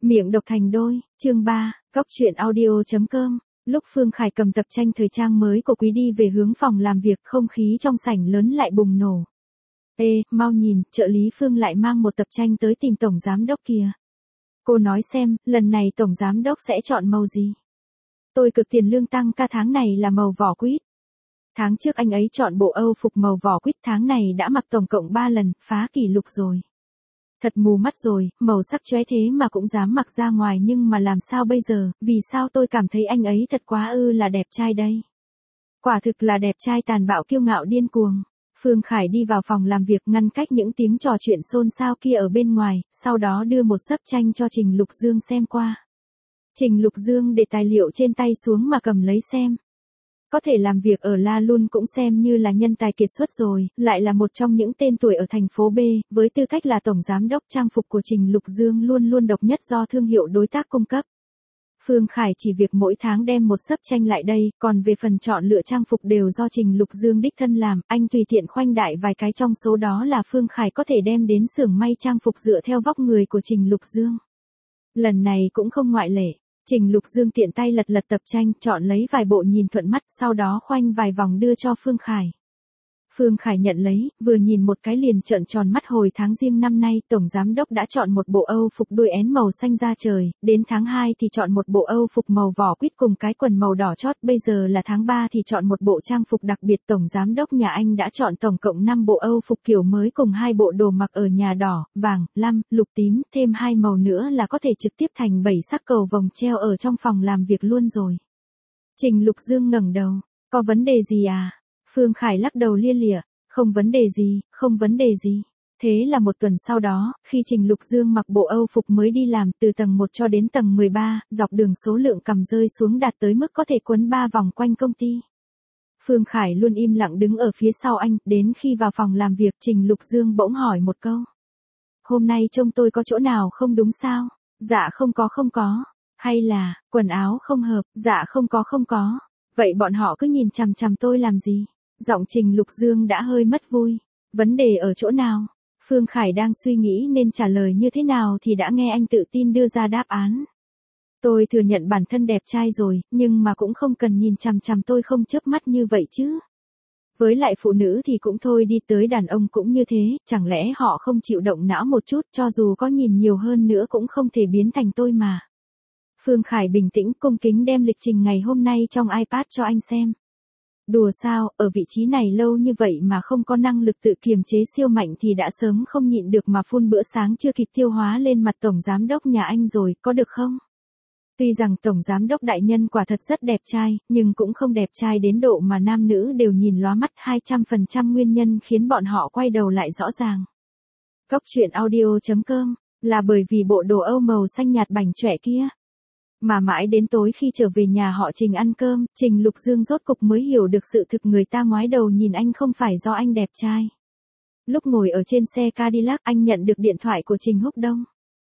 Miệng độc thành đôi, chương 3, góc truyện audio.com. Lúc Phương Khải cầm tập tranh thời trang mới của Quý đi về hướng phòng làm việc, không khí trong sảnh lớn lại bùng nổ. Ê, mau nhìn, trợ lý Phương lại mang một tập tranh tới tìm tổng giám đốc kìa. Cô nói xem, lần này tổng giám đốc sẽ chọn màu gì? Tôi cực tiền lương tăng ca tháng này là màu vỏ quýt. Tháng trước anh ấy chọn bộ Âu phục màu vỏ quýt, tháng này đã mặc tổng cộng 3 lần, phá kỷ lục rồi. Thật mù mắt rồi, màu sắc chóe thế mà cũng dám mặc ra ngoài, nhưng mà làm sao bây giờ, vì sao tôi cảm thấy anh ấy thật quá là đẹp trai đây. Quả thực là đẹp trai tàn bạo kiêu ngạo điên cuồng. Phương Khải đi vào phòng làm việc ngăn cách những tiếng trò chuyện xôn xao kia ở bên ngoài, sau đó đưa một xấp tranh cho Trình Lục Dương xem qua. Trình Lục Dương để tài liệu trên tay xuống mà cầm lấy xem. Có thể làm việc ở La Lun cũng xem như là nhân tài kiệt xuất rồi, lại là một trong những tên tuổi ở thành phố B, với tư cách là tổng giám đốc, trang phục của Trình Lục Dương luôn luôn độc nhất do thương hiệu đối tác cung cấp. Phương Khải chỉ việc mỗi tháng đem một xấp tranh lại đây, còn về phần chọn lựa trang phục đều do Trình Lục Dương đích thân làm, anh tùy tiện khoanh đại vài cái trong số đó là Phương Khải có thể đem đến xưởng may trang phục dựa theo vóc người của Trình Lục Dương. Lần này cũng không ngoại lệ. Trình Lục Dương tiện tay lật lật tập tranh, chọn lấy vài bộ nhìn thuận mắt, sau đó khoanh vài vòng đưa cho Phương Khải. Phương Khải nhận lấy, vừa nhìn một cái liền trợn tròn mắt. Hồi tháng Giêng năm nay, tổng giám đốc đã chọn một bộ Âu phục đuôi én màu xanh da trời, đến tháng 2 thì chọn một bộ Âu phục màu vỏ quýt cùng cái quần màu đỏ chót, bây giờ là tháng 3 thì chọn một bộ trang phục đặc biệt. Tổng giám đốc nhà anh đã chọn tổng cộng 5 bộ Âu phục kiểu mới cùng 2 bộ đồ mặc ở nhà đỏ, vàng, lam, lục tím, thêm 2 màu nữa là có thể trực tiếp thành 7 sắc cầu vồng treo ở trong phòng làm việc luôn rồi. Trình Lục Dương ngẩng đầu, có vấn đề gì à? Phương Khải lắc đầu lia lịa, không vấn đề gì, không vấn đề gì. Thế là một tuần sau đó, khi Trình Lục Dương mặc bộ Âu phục mới đi làm, từ tầng 1 cho đến tầng 13, dọc đường số lượng cầm rơi xuống đạt tới mức có thể quấn 3 vòng quanh công ty. Phương Khải luôn im lặng đứng ở phía sau anh, đến khi vào phòng làm việc Trình Lục Dương bỗng hỏi một câu. Hôm nay trông tôi có chỗ nào không đúng sao? Dạ không có. Hay là, quần áo không hợp? Dạ không có. Vậy bọn họ cứ nhìn chằm chằm tôi làm gì? Giọng Trình Lục Dương đã hơi mất vui. Vấn đề ở chỗ nào? Phương Khải đang suy nghĩ nên trả lời như thế nào thì đã nghe anh tự tin đưa ra đáp án. Tôi thừa nhận bản thân đẹp trai rồi, nhưng mà cũng không cần nhìn chằm chằm tôi không chớp mắt như vậy chứ. Với lại phụ nữ thì cũng thôi đi, tới đàn ông cũng như thế, chẳng lẽ họ không chịu động não một chút, cho dù có nhìn nhiều hơn nữa cũng không thể biến thành tôi mà. Phương Khải bình tĩnh cung kính đem lịch trình ngày hôm nay trong iPad cho anh xem. Đùa sao, ở vị trí này lâu như vậy mà không có năng lực tự kiềm chế siêu mạnh thì đã sớm không nhịn được mà phun bữa sáng chưa kịp tiêu hóa lên mặt tổng giám đốc nhà anh rồi, có được không? Tuy rằng tổng giám đốc đại nhân quả thật rất đẹp trai, nhưng cũng không đẹp trai đến độ mà nam nữ đều nhìn lóa mắt. 200% nguyên nhân khiến bọn họ quay đầu lại rõ ràng. Góc truyện audio.com, là bởi vì bộ đồ Âu màu xanh nhạt bảnh chọe kia. Mà mãi đến tối khi trở về nhà họ Trình ăn cơm, Trình Lục Dương rốt cục mới hiểu được sự thực, người ta ngoái đầu nhìn anh không phải do anh đẹp trai. Lúc ngồi ở trên xe Cadillac, anh nhận được điện thoại của Trình Húc Đông.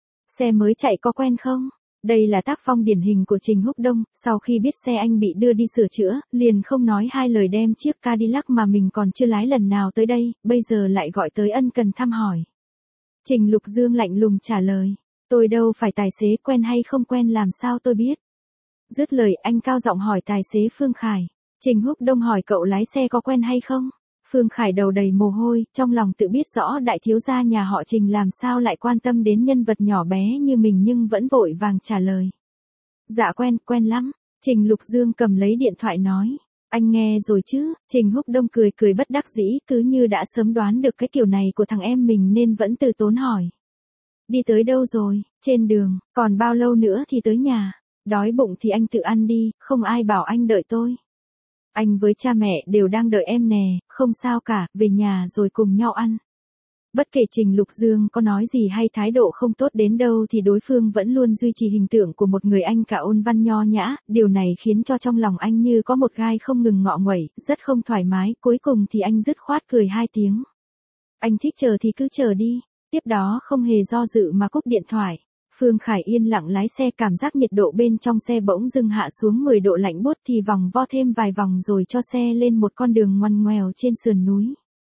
Xe mới chạy có quen không? Đây là tác phong điển hình của Trình Húc Đông, sau khi biết xe anh bị đưa đi sửa chữa, liền không nói hai lời đem chiếc Cadillac mà mình còn chưa lái lần nào tới đây, bây giờ lại gọi tới ân cần thăm hỏi. Trình Lục Dương lạnh lùng trả lời. Tôi đâu phải tài xế, quen hay không quen làm sao tôi biết. Dứt lời anh cao giọng hỏi tài xế Phương Khải. Trình Húc Đông hỏi cậu lái xe có quen hay không? Phương Khải đầu đầy mồ hôi, trong lòng tự biết rõ đại thiếu gia nhà họ Trình làm sao lại quan tâm đến nhân vật nhỏ bé như mình, nhưng vẫn vội vàng trả lời. Dạ quen lắm. Trình Lục Dương cầm lấy điện thoại nói. Anh nghe rồi chứ? Trình Húc Đông cười bất đắc dĩ, cứ như đã sớm đoán được cái kiểu này của thằng em mình nên vẫn từ tốn hỏi. Đi tới đâu rồi? Trên đường, còn bao lâu nữa thì tới nhà? Đói bụng thì anh tự ăn đi, không ai bảo anh đợi tôi. Anh với cha mẹ đều đang đợi em nè, không sao cả, về nhà rồi cùng nhau ăn. Bất kể Trình Lục Dương có nói gì hay thái độ không tốt đến đâu thì đối phương vẫn luôn duy trì hình tượng của một người anh cả ôn văn nho nhã, điều này khiến cho trong lòng anh như có một gai không ngừng ngọ nguậy, rất không thoải mái, cuối cùng thì anh dứt khoát cười 2 tiếng. Anh thích chờ thì cứ chờ đi. Tiếp đó không hề do dự mà cúp điện thoại. Phương Khải yên lặng lái xe, cảm giác nhiệt độ bên trong xe bỗng dưng hạ xuống 10 độ lạnh buốt thì vòng vo thêm vài vòng rồi cho xe lên một con đường ngoằn ngoèo trên sườn núi.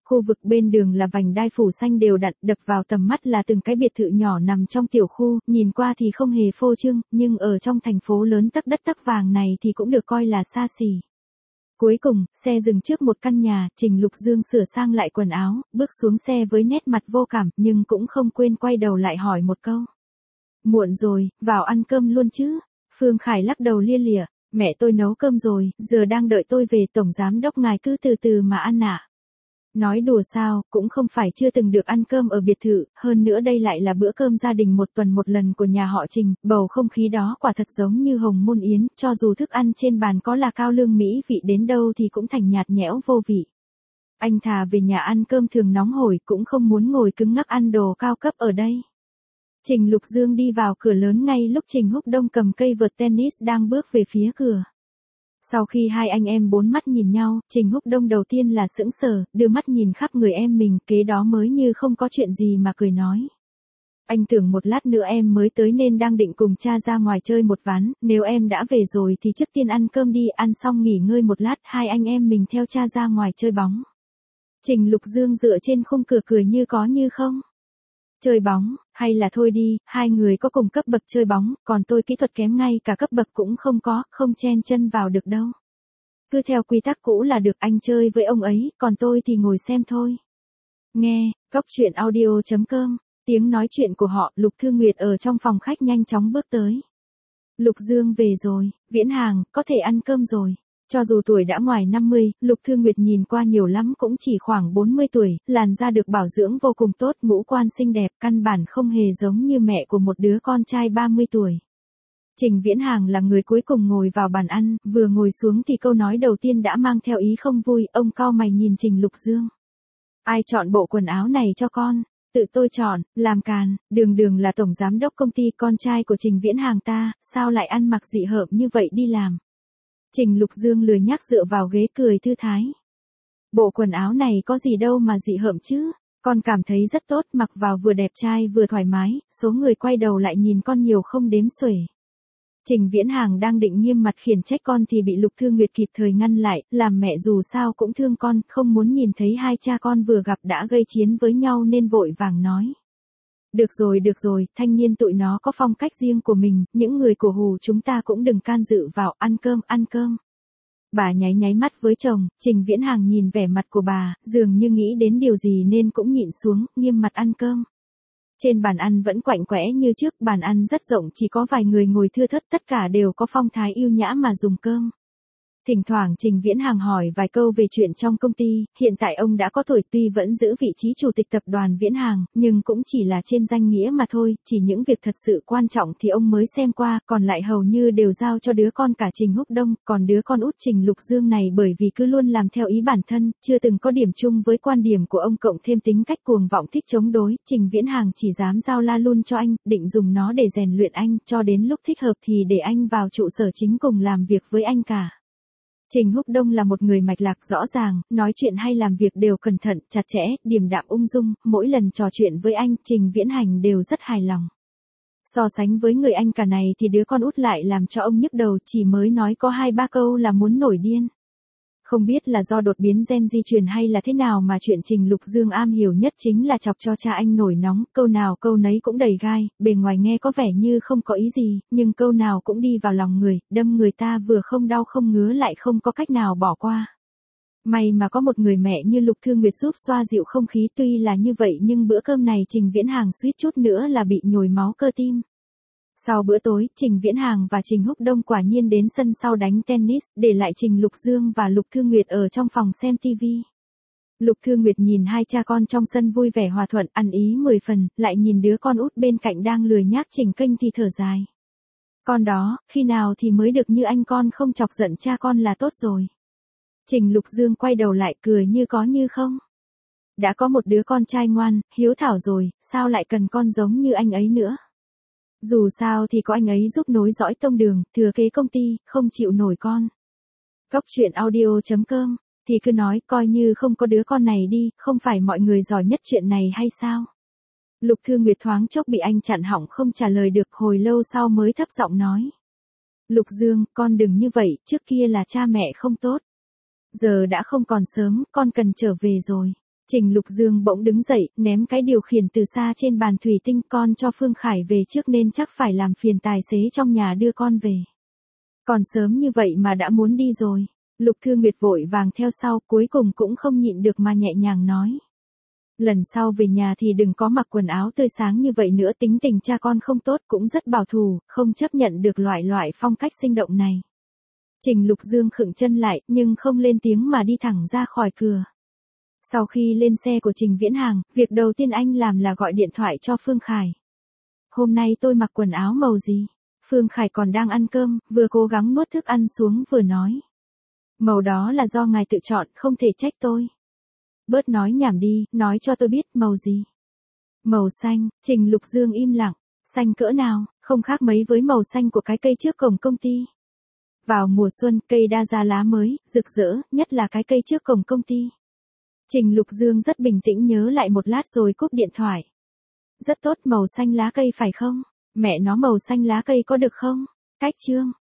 Khu vực bên đường là vành đai phủ xanh đều đặn, đập vào tầm mắt là từng cái biệt thự nhỏ nằm trong tiểu khu, nhìn qua thì không hề phô trương, nhưng ở trong thành phố lớn tấc đất tấc vàng này thì cũng được coi là xa xỉ. Cuối cùng, xe dừng trước một căn nhà, Trình Lục Dương sửa sang lại quần áo, bước xuống xe với nét mặt vô cảm, nhưng cũng không quên quay đầu lại hỏi một câu. Muộn rồi, vào ăn cơm luôn chứ? Phương Khải lắc đầu lia lịa, mẹ tôi nấu cơm rồi, giờ đang đợi tôi về, tổng giám đốc ngài cứ từ từ mà ăn ạ. Nói đùa sao, cũng không phải chưa từng được ăn cơm ở biệt thự, hơn nữa đây lại là bữa cơm gia đình một tuần một lần của nhà họ Trình, bầu không khí đó quả thật giống như hồng môn yến, cho dù thức ăn trên bàn có là cao lương mỹ vị đến đâu thì cũng thành nhạt nhẽo vô vị. Anh thà về nhà ăn cơm thường nóng hổi cũng không muốn ngồi cứng ngắc ăn đồ cao cấp ở đây. Trình Lục Dương đi vào cửa lớn ngay lúc Trình Húc Đông cầm cây vợt tennis đang bước về phía cửa. Sau khi hai anh em bốn mắt nhìn nhau, Trình Húc Đông đầu tiên là sững sờ, đưa mắt nhìn khắp người em mình, kế đó mới như không có chuyện gì mà cười nói. Anh tưởng một lát nữa em mới tới nên đang định cùng cha ra ngoài chơi một ván, nếu em đã về rồi thì trước tiên ăn cơm đi, ăn xong nghỉ ngơi một lát, hai anh em mình theo cha ra ngoài chơi bóng. Trình Lục Dương dựa trên khung cửa cười như có như không. Chơi bóng, hay là thôi đi, hai người có cùng cấp bậc chơi bóng, còn tôi kỹ thuật kém ngay cả cấp bậc cũng không có, không chen chân vào được đâu. Cứ theo quy tắc cũ là được, anh chơi với ông ấy, còn tôi thì ngồi xem thôi. Nghe, Cóc Truyện Audio.com, tiếng nói chuyện của họ, Lục Thư Nguyệt ở trong phòng khách nhanh chóng bước tới. Lục Dương về rồi, Viễn Hàng, có thể ăn cơm rồi. Cho dù tuổi đã ngoài 50, Lục Thư Nguyệt nhìn qua nhiều lắm cũng chỉ khoảng 40 tuổi, làn da được bảo dưỡng vô cùng tốt, ngũ quan xinh đẹp, căn bản không hề giống như mẹ của một đứa con trai 30 tuổi. Trình Viễn Hàng là người cuối cùng ngồi vào bàn ăn, vừa ngồi xuống thì câu nói đầu tiên đã mang theo ý không vui, ông cau mày nhìn Trình Lục Dương. Ai chọn bộ quần áo này cho con? Tự tôi chọn, làm càn, đường đường là tổng giám đốc công ty, con trai của Trình Viễn Hàng ta, sao lại ăn mặc dị hợm như vậy đi làm? Trình Lục Dương lười nhác dựa vào ghế cười thư thái. Bộ quần áo này có gì đâu mà dị hợm chứ, con cảm thấy rất tốt, mặc vào vừa đẹp trai vừa thoải mái, số người quay đầu lại nhìn con nhiều không đếm xuể. Trình Viễn Hàng đang định nghiêm mặt khiển trách con thì bị Lục Thư Nguyệt kịp thời ngăn lại, làm mẹ dù sao cũng thương con, không muốn nhìn thấy hai cha con vừa gặp đã gây chiến với nhau nên vội vàng nói. Được rồi, thanh niên tụi nó có phong cách riêng của mình, những người cổ hủ chúng ta cũng đừng can dự vào, ăn cơm. Bà nháy mắt với chồng, Trình Viễn Hàng nhìn vẻ mặt của bà, dường như nghĩ đến điều gì nên cũng nhịn xuống, nghiêm mặt ăn cơm. Trên bàn ăn vẫn quạnh quẽ như trước, bàn ăn rất rộng chỉ có vài người ngồi thưa thớt, tất cả đều có phong thái yêu nhã mà dùng cơm. Thỉnh thoảng Trình Viễn Hàng hỏi vài câu về chuyện trong công ty, hiện tại ông đã có tuổi tuy vẫn giữ vị trí chủ tịch tập đoàn Viễn Hàng, nhưng cũng chỉ là trên danh nghĩa mà thôi, chỉ những việc thật sự quan trọng thì ông mới xem qua, còn lại hầu như đều giao cho đứa con cả Trình Húc Đông, còn đứa con út Trình Lục Dương này bởi vì cứ luôn làm theo ý bản thân, chưa từng có điểm chung với quan điểm của ông cộng thêm tính cách cuồng vọng thích chống đối, Trình Viễn Hàng chỉ dám giao la luôn cho anh, định dùng nó để rèn luyện anh, cho đến lúc thích hợp thì để anh vào trụ sở chính cùng làm việc với anh cả. Trình Húc Đông là một người mạch lạc rõ ràng, nói chuyện hay làm việc đều cẩn thận, chặt chẽ, điềm đạm ung dung, mỗi lần trò chuyện với anh, Trình Viễn Hành đều rất hài lòng. So sánh với người anh cả này thì đứa con út lại làm cho ông nhức đầu, chỉ mới nói có 2-3 câu là muốn nổi điên. Không biết là do đột biến gen di truyền hay là thế nào mà chuyện Trình Lục Dương am hiểu nhất chính là chọc cho cha anh nổi nóng, câu nào câu nấy cũng đầy gai, bề ngoài nghe có vẻ như không có ý gì, nhưng câu nào cũng đi vào lòng người, đâm người ta vừa không đau không ngứa lại không có cách nào bỏ qua. May mà có một người mẹ như Lục Thư Nguyệt giúp xoa dịu không khí, tuy là như vậy nhưng bữa cơm này Trình Viễn Hàng suýt chút nữa là bị nhồi máu cơ tim. Sau bữa tối, Trình Viễn Hàng và Trình Húc Đông quả nhiên đến sân sau đánh tennis, để lại Trình Lục Dương và Lục Thư Nguyệt ở trong phòng xem TV. Lục Thư Nguyệt nhìn hai cha con trong sân vui vẻ hòa thuận, ăn ý 10 phần, lại nhìn đứa con út bên cạnh đang lười nhác chỉnh kênh thì thở dài. Con đó, khi nào thì mới được như anh, con không chọc giận cha con là tốt rồi. Trình Lục Dương quay đầu lại cười như có như không. Đã có một đứa con trai ngoan, hiếu thảo rồi, sao lại cần con giống như anh ấy nữa. Dù sao thì có anh ấy giúp nối dõi tông đường, thừa kế công ty, không chịu nổi con. Cóc Truyện Audio.com, thì cứ nói coi như không có đứa con này đi, không phải mọi người giỏi nhất chuyện này hay sao? Lục Thư Nguyệt thoáng chốc bị anh chặn họng không trả lời được, hồi lâu sau mới thấp giọng nói. Lục Dương, con đừng như vậy, trước kia là cha mẹ không tốt. Giờ đã không còn sớm, con cần trở về rồi. Trình Lục Dương bỗng đứng dậy, ném cái điều khiển từ xa trên bàn thủy tinh, con cho Phương Khải về trước nên chắc phải làm phiền tài xế trong nhà đưa con về. Còn sớm như vậy mà đã muốn đi rồi. Lục Thư Nguyệt vội vàng theo sau, cuối cùng cũng không nhịn được mà nhẹ nhàng nói. Lần sau về nhà thì đừng có mặc quần áo tươi sáng như vậy nữa, tính tình cha con không tốt, cũng rất bảo thủ, không chấp nhận được loại phong cách sinh động này. Trình Lục Dương khựng chân lại, nhưng không lên tiếng mà đi thẳng ra khỏi cửa. Sau khi lên xe của Trình Viễn Hàng, việc đầu tiên anh làm là gọi điện thoại cho Phương Khải. Hôm nay tôi mặc quần áo màu gì? Phương Khải còn đang ăn cơm, vừa cố gắng nuốt thức ăn xuống vừa nói. Màu đó là do ngài tự chọn, không thể trách tôi. Bớt nói nhảm đi, nói cho tôi biết màu gì. Màu xanh. Trình Lục Dương im lặng. Xanh cỡ nào, không khác mấy với màu xanh của cái cây trước cổng công ty. Vào mùa xuân, cây đa ra lá mới, rực rỡ, nhất là cái cây trước cổng công ty. Trình Lục Dương rất bình tĩnh nhớ lại một lát rồi cúp điện thoại. Rất tốt, màu xanh lá cây phải không? Mẹ nó, màu xanh lá cây có được không? Cách chương.